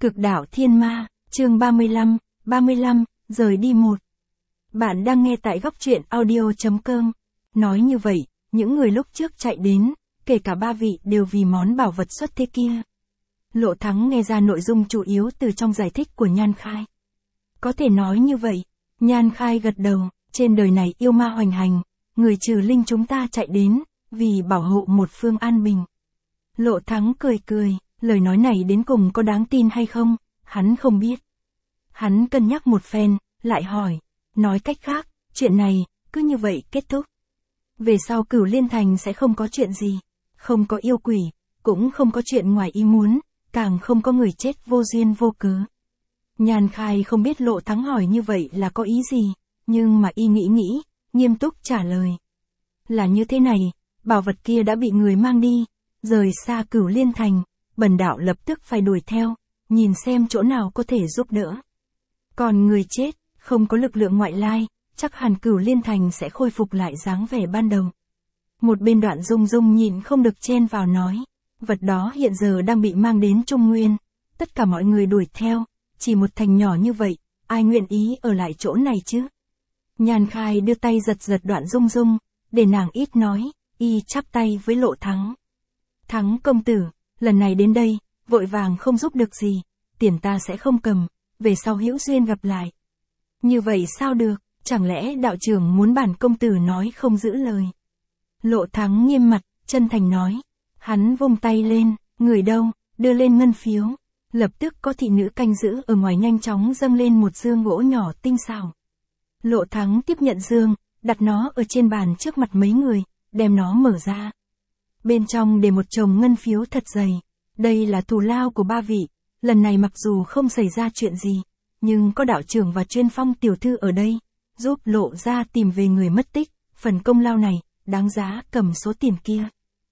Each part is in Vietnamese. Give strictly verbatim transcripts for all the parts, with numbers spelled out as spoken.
Cực đạo thiên ma, chương ba mươi lăm, ba mươi lăm, rời đi một. Bạn đang nghe tại góc truyện audio.com. Nói như vậy, những người lúc trước chạy đến, kể cả ba vị đều vì món bảo vật xuất thế kia. Lộ Thắng nghe ra nội dung chủ yếu từ trong giải thích của Nhan Khai. Có thể nói như vậy, Nhan Khai gật đầu, trên đời này yêu ma hoành hành, người trừ linh chúng ta chạy đến, vì bảo hộ một phương an bình. Lộ Thắng cười cười, lời nói này đến cùng có đáng tin hay không, hắn không biết. Hắn cân nhắc một phen, lại hỏi, nói cách khác, chuyện này, cứ như vậy kết thúc. Về sau Cửu Liên Thành sẽ không có chuyện gì, không có yêu quỷ, cũng không có chuyện ngoài ý muốn, càng không có người chết vô duyên vô cớ. Nhan Khai không biết Lộ Thắng hỏi như vậy là có ý gì, nhưng mà y nghĩ nghĩ, nghiêm túc trả lời. Là như thế này, bảo vật kia đã bị người mang đi, rời xa Cửu Liên Thành, bần đạo lập tức phải đuổi theo, nhìn xem chỗ nào có thể giúp đỡ. Còn người chết, không có lực lượng ngoại lai, chắc hẳn Cửu Liên Thành sẽ khôi phục lại dáng vẻ ban đầu. Một bên Đoạn Dung Dung nhìn không được chen vào nói, vật đó hiện giờ đang bị mang đến Trung Nguyên, tất cả mọi người đuổi theo, chỉ một thành nhỏ như vậy, ai nguyện ý ở lại chỗ này chứ? Nhan Khai đưa tay giật giật Đoạn Dung Dung, để nàng ít nói, y chắp tay với Lộ Thắng. Thắng công tử, lần này đến đây, vội vàng không giúp được gì, tiền ta sẽ không cầm, về sau hữu duyên gặp lại. Như vậy sao được, chẳng lẽ đạo trưởng muốn bản công tử nói không giữ lời? Lộ Thắng nghiêm mặt, chân thành nói. Hắn vung tay lên, người đâu, đưa lên ngân phiếu. Lập tức có thị nữ canh giữ ở ngoài nhanh chóng dâng lên một dương gỗ nhỏ tinh xảo. Lộ Thắng tiếp nhận dương, đặt nó ở trên bàn trước mặt mấy người, đem nó mở ra. Bên trong để một chồng ngân phiếu thật dày. Đây là thù lao của ba vị, lần này mặc dù không xảy ra chuyện gì, nhưng có đạo trưởng và Chuyên Phong tiểu thư ở đây, giúp Lộ ra tìm về người mất tích, phần công lao này, đáng giá cầm số tiền kia.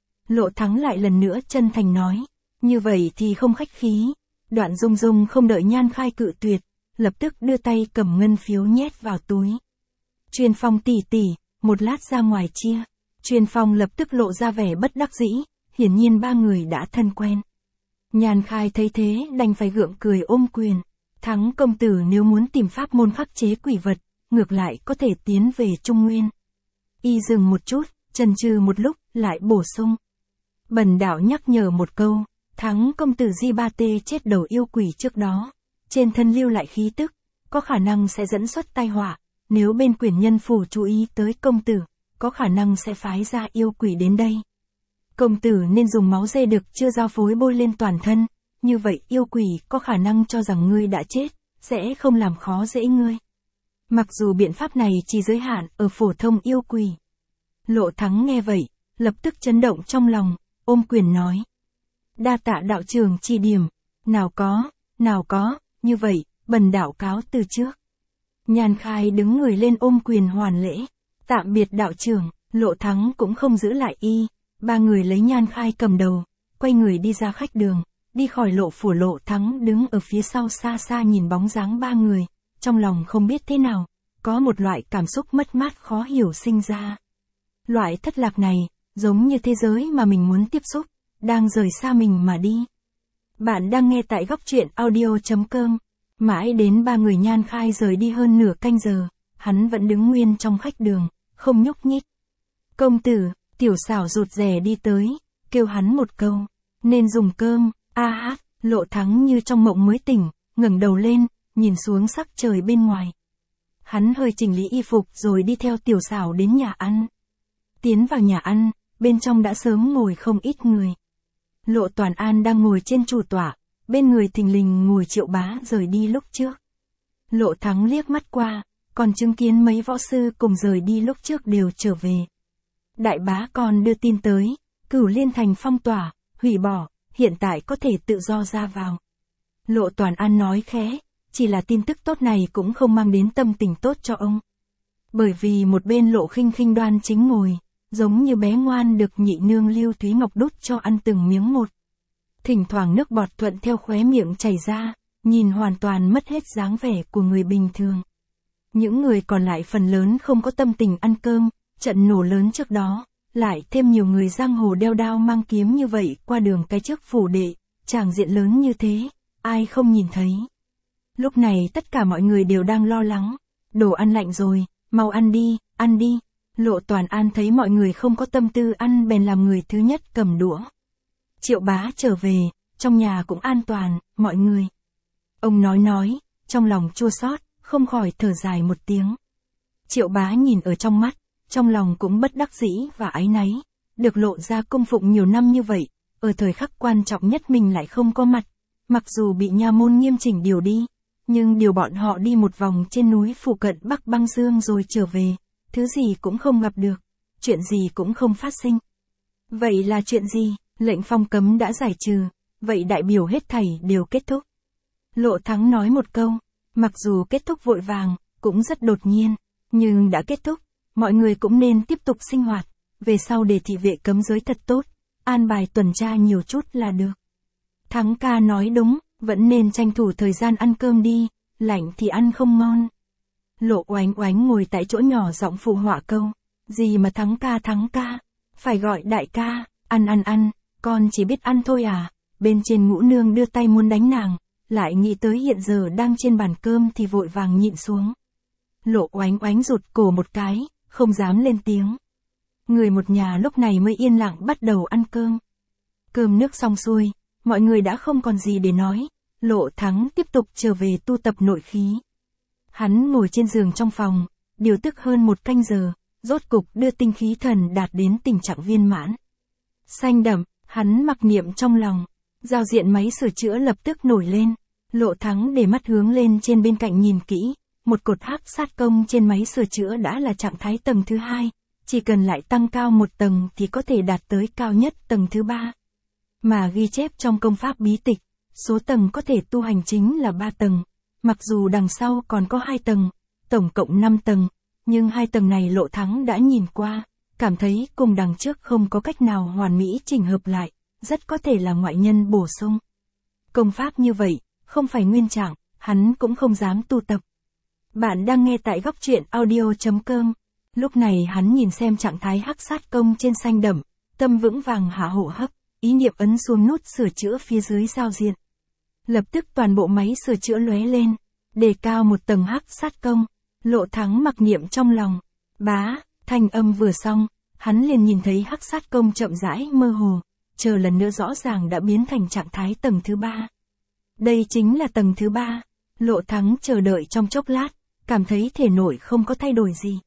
Lộ Thắng lại lần nữa chân thành nói, như vậy thì không khách khí. Đoạn Dung Dung không đợi Nhan Khai cự tuyệt, lập tức đưa tay cầm ngân phiếu nhét vào túi. Chuyên Phong tỷ tỷ, một lát ra ngoài chia. Chuyên Phong lập tức lộ ra vẻ bất đắc dĩ, hiển nhiên ba người đã thân quen. Nhan Khai thấy thế đành phải gượng cười ôm quyền. Thắng công tử nếu muốn tìm pháp môn khắc chế quỷ vật, ngược lại có thể tiến về Trung Nguyên. Y dừng một chút, chần chừ một lúc, lại bổ sung. Bần đạo nhắc nhở một câu, Thắng công tử Di Ba Tê chết đầu yêu quỷ trước đó, trên thân lưu lại khí tức, có khả năng sẽ dẫn xuất tai họa, nếu bên quyển nhân phủ chú ý tới công tử, có khả năng sẽ phái ra yêu quỷ đến đây. Công tử nên dùng máu dê đực chưa giao phối bôi lên toàn thân, như vậy yêu quỷ có khả năng cho rằng ngươi đã chết, sẽ không làm khó dễ ngươi. Mặc dù biện pháp này chỉ giới hạn ở phổ thông yêu quỷ. Lộ Thắng nghe vậy, lập tức chấn động trong lòng, ôm quyền nói. Đa tạ đạo trưởng chỉ điểm, nào có, nào có, như vậy, bần đạo cáo từ trước. Nhan Khai đứng người lên ôm quyền hoàn lễ, tạm biệt đạo trưởng, Lộ Thắng cũng không giữ lại y. Ba người lấy Nhan Khai cầm đầu, quay người đi ra khách đường, đi khỏi Lộ phủ. Lộ Thắng đứng ở phía sau xa xa nhìn bóng dáng ba người, trong lòng không biết thế nào, có một loại cảm xúc mất mát khó hiểu sinh ra. Loại thất lạc này, giống như thế giới mà mình muốn tiếp xúc, đang rời xa mình mà đi. Bạn đang nghe tại góc truyện audio.com, mãi đến ba người Nhan Khai rời đi hơn nửa canh giờ, hắn vẫn đứng nguyên trong khách đường, không nhúc nhích. Công tử, Tiểu Xảo rụt rè đi tới, kêu hắn một câu, nên dùng cơm, a hát. Lộ Thắng như trong mộng mới tỉnh, ngẩng đầu lên, nhìn xuống sắc trời bên ngoài. Hắn hơi chỉnh lý y phục rồi đi theo Tiểu Xảo đến nhà ăn. Tiến vào nhà ăn, bên trong đã sớm ngồi không ít người. Lộ Toàn An đang ngồi trên chủ tọa, bên người thình lình ngồi Triệu Bá rời đi lúc trước. Lộ Thắng liếc mắt qua, còn chứng kiến mấy võ sư cùng rời đi lúc trước đều trở về. Đại bá còn đưa tin tới, Cửu Liên Thành phong tỏa, hủy bỏ, hiện tại có thể tự do ra vào. Lộ Toàn An nói khẽ, chỉ là tin tức tốt này cũng không mang đến tâm tình tốt cho ông. Bởi vì một bên Lộ Khinh Khinh đoan chính ngồi, giống như bé ngoan được nhị nương Lưu Thúy Ngọc đút cho ăn từng miếng một. Thỉnh thoảng nước bọt thuận theo khóe miệng chảy ra, nhìn hoàn toàn mất hết dáng vẻ của người bình thường. Những người còn lại phần lớn không có tâm tình ăn cơm, trận nổ lớn trước đó, lại thêm nhiều người giang hồ đeo đao mang kiếm như vậy qua đường cái trước phủ đệ, tràng diện lớn như thế, ai không nhìn thấy. Lúc này tất cả mọi người đều đang lo lắng. Đồ ăn lạnh rồi, mau ăn đi, ăn đi. Lộ Toàn An thấy mọi người không có tâm tư ăn bèn làm người thứ nhất cầm đũa. Triệu Bá trở về, trong nhà cũng an toàn, mọi người. Ông nói nói, trong lòng chua xót, không khỏi thở dài một tiếng. Triệu Bá nhìn ở trong mắt, trong lòng cũng bất đắc dĩ và áy náy. Được Lộ ra cung phụng nhiều năm như vậy, ở thời khắc quan trọng nhất mình lại không có mặt. Mặc dù bị nha môn nghiêm chỉnh điều đi, nhưng điều bọn họ đi một vòng trên núi phụ cận Bắc Băng Dương rồi trở về, thứ gì cũng không gặp được, chuyện gì cũng không phát sinh. Vậy là chuyện gì? Lệnh phong cấm đã giải trừ, vậy đại biểu hết thảy đều kết thúc. Lộ Thắng nói một câu, mặc dù kết thúc vội vàng, cũng rất đột nhiên, nhưng đã kết thúc, mọi người cũng nên tiếp tục sinh hoạt, về sau để thị vệ cấm giới thật tốt, an bài tuần tra nhiều chút là được. Thắng ca nói đúng, vẫn nên tranh thủ thời gian ăn cơm đi, lạnh thì ăn không ngon. Lộ Oánh Oánh ngồi tại chỗ nhỏ giọng phụ họa câu, gì mà Thắng ca Thắng ca, phải gọi đại ca, ăn ăn ăn, con chỉ biết ăn thôi à. Bên trên Ngũ Nương đưa tay muốn đánh nàng, lại nghĩ tới hiện giờ đang trên bàn cơm thì vội vàng nhịn xuống. Lộ Oánh Oánh rụt cổ một cái, không dám lên tiếng. Người một nhà lúc này mới yên lặng bắt đầu ăn cơm. Cơm nước xong xuôi, mọi người đã không còn gì để nói, Lộ Thắng tiếp tục trở về tu tập nội khí. Hắn ngồi trên giường trong phòng, điều tức hơn một canh giờ, rốt cục đưa tinh khí thần đạt đến tình trạng viên mãn. Xanh đậm, hắn mặc niệm trong lòng, giao diện máy sửa chữa lập tức nổi lên, Lộ Thắng để mắt hướng lên trên bên cạnh nhìn kỹ, một cột hắc sát công trên máy sửa chữa đã là trạng thái tầng thứ hai, chỉ cần lại tăng cao một tầng thì có thể đạt tới cao nhất tầng thứ ba. Mà ghi chép trong công pháp bí tịch, số tầng có thể tu hành chính là ba tầng, mặc dù đằng sau còn có hai tầng, tổng cộng năm tầng, nhưng hai tầng này Lộ Thắng đã nhìn qua, cảm thấy cùng đằng trước không có cách nào hoàn mỹ chỉnh hợp lại, rất có thể là ngoại nhân bổ sung. Công pháp như vậy, không phải nguyên trạng, hắn cũng không dám tu tập. Bạn đang nghe tại góc truyện audio chấm com. Lúc này hắn nhìn xem trạng thái hắc sát công trên xanh đậm, tâm vững vàng hạ hô hấp, ý niệm ấn xuống nút sửa chữa phía dưới giao diện. Lập tức toàn bộ máy sửa chữa lóe lên, đề cao một tầng hắc sát công, Lộ Thắng mặc niệm trong lòng. Bá, thanh âm vừa xong, hắn liền nhìn thấy hắc sát công chậm rãi mơ hồ, chờ lần nữa rõ ràng đã biến thành trạng thái tầng thứ ba. Đây chính là tầng thứ ba. Lộ Thắng chờ đợi trong chốc lát, cảm thấy thể nội không có thay đổi gì.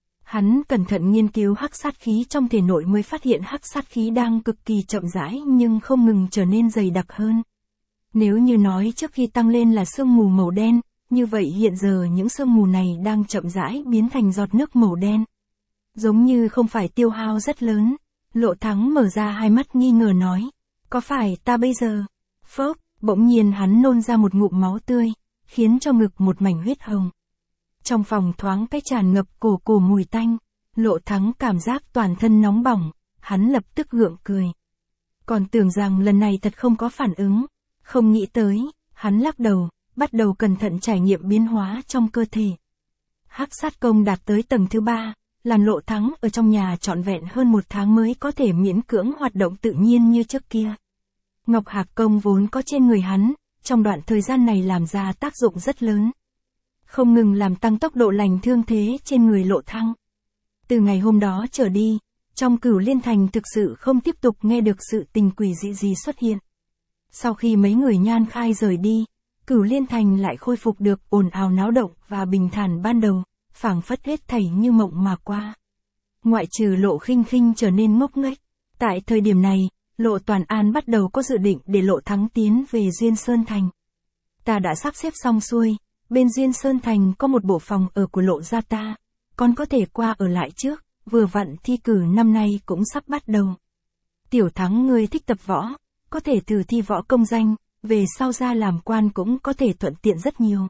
Hắn cẩn thận nghiên cứu hắc sát khí trong thể nội mới phát hiện hắc sát khí đang cực kỳ chậm rãi nhưng không ngừng trở nên dày đặc hơn. Nếu như nói trước khi tăng lên là sương mù màu đen, như vậy hiện giờ những sương mù này đang chậm rãi biến thành giọt nước màu đen. Giống như không phải tiêu hao rất lớn. Lộ Thắng mở ra hai mắt nghi ngờ nói, có phải ta bây giờ? Phốc, bỗng nhiên hắn nôn ra một ngụm máu tươi, khiến cho ngực một mảnh huyết hồng. Trong phòng thoáng cái tràn ngập cổ cổ mùi tanh, Lộ Thắng cảm giác toàn thân nóng bỏng, hắn lập tức gượng cười. Còn tưởng rằng lần này thật không có phản ứng, không nghĩ tới, hắn lắc đầu, bắt đầu cẩn thận trải nghiệm biến hóa trong cơ thể. Hắc sát công đạt tới tầng thứ ba, làm Lộ Thắng ở trong nhà trọn vẹn hơn một tháng mới có thể miễn cưỡng hoạt động tự nhiên như trước kia. Ngọc Hạc công vốn có trên người hắn, trong đoạn thời gian này làm ra tác dụng rất lớn. Không ngừng làm tăng tốc độ lành thương thế trên người Lộ Thắng. Từ ngày hôm đó trở đi, trong Cửu Liên Thành thực sự không tiếp tục nghe được sự tình quỷ dị gì xuất hiện. Sau khi mấy người Nhan Khai rời đi, Cửu Liên Thành lại khôi phục được ồn ào náo động và bình thản ban đầu, phảng phất hết thảy như mộng mà qua. Ngoại trừ Lộ Khinh Khinh trở nên ngốc nghếch, tại thời điểm này, Lộ Toàn An bắt đầu có dự định để Lộ Thắng tiến về Duyên Sơn Thành. Ta đã sắp xếp xong xuôi, bên Duyên Sơn Thành có một bộ phòng ở của Lộ gia ta, con có thể qua ở lại trước, vừa vặn thi cử năm nay cũng sắp bắt đầu. Tiểu Thắng ngươi thích tập võ, có thể thử thi võ công danh, về sau ra làm quan cũng có thể thuận tiện rất nhiều.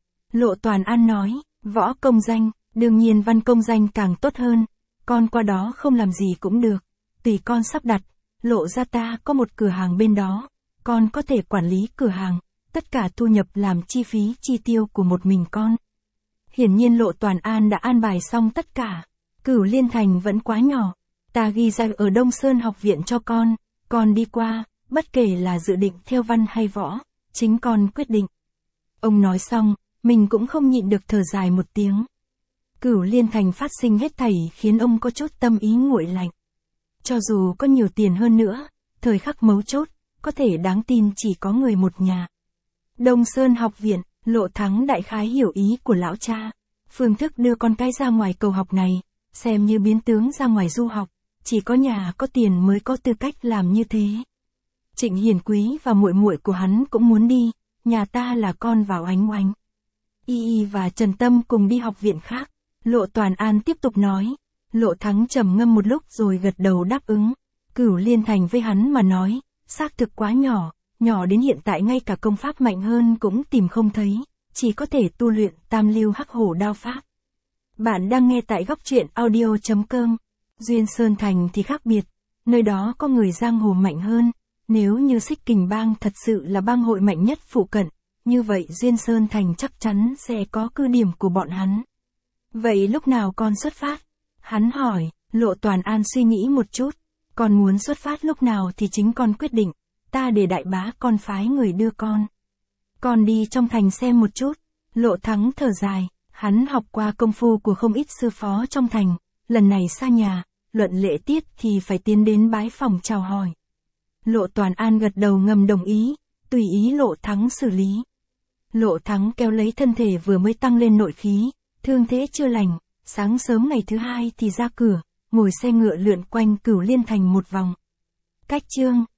Lộ Toàn An nói, võ công danh, đương nhiên văn công danh càng tốt hơn, con qua đó không làm gì cũng được, tùy con sắp đặt, Lộ gia ta có một cửa hàng bên đó, con có thể quản lý cửa hàng, tất cả thu nhập làm chi phí chi tiêu của một mình con. Hiển nhiên Lộ Toàn An đã an bài xong tất cả, Cửu Liên Thành vẫn quá nhỏ, ta ghi ra ở Đông Sơn học viện cho con, con đi qua, bất kể là dự định theo văn hay võ, chính con quyết định. Ông nói xong, mình cũng không nhịn được thở dài một tiếng. Cửu Liên Thành phát sinh hết thảy khiến ông có chút tâm ý nguội lạnh. Cho dù có nhiều tiền hơn nữa, thời khắc mấu chốt, có thể đáng tin chỉ có người một nhà. Đông Sơn học viện, Lộ Thắng đại khái hiểu ý của lão cha. Phương thức đưa con cái ra ngoài cầu học này, xem như biến tướng ra ngoài du học, chỉ có nhà có tiền mới có tư cách làm như thế. Trịnh Hiền Quý và muội muội của hắn cũng muốn đi, nhà ta là con vào ánh oánh. Y Y và Trần Tâm cùng đi học viện khác, Lộ Toàn An tiếp tục nói. Lộ Thắng trầm ngâm một lúc rồi gật đầu đáp ứng. Cửu Liên Thành với hắn mà nói, xác thực quá nhỏ, nhỏ đến hiện tại ngay cả công pháp mạnh hơn cũng tìm không thấy, chỉ có thể tu luyện tam lưu hắc hổ đao pháp. Bạn đang nghe tại góc truyện audio chấm com. Duyên Sơn Thành thì khác biệt, nơi đó có người giang hồ mạnh hơn, nếu như Xích Kình Bang thật sự là bang hội mạnh nhất phụ cận, như vậy Duyên Sơn Thành chắc chắn sẽ có cứ điểm của bọn hắn. Vậy lúc nào con xuất phát? Hắn hỏi. Lộ Toàn An suy nghĩ một chút, con muốn xuất phát lúc nào thì chính con quyết định, ta để đại bá con phái người đưa con. Con đi trong thành xem một chút. Lộ Thắng thở dài, hắn học qua công phu của không ít sư phó trong thành, lần này xa nhà, luận lễ tiết thì phải tiến đến bái phòng chào hỏi. Lộ Toàn An gật đầu ngầm đồng ý, tùy ý Lộ Thắng xử lý. Lộ Thắng kéo lấy thân thể vừa mới tăng lên nội khí, thương thế chưa lành, sáng sớm ngày thứ hai thì ra cửa, ngồi xe ngựa lượn quanh Cửu Liên Thành một vòng. Cách chương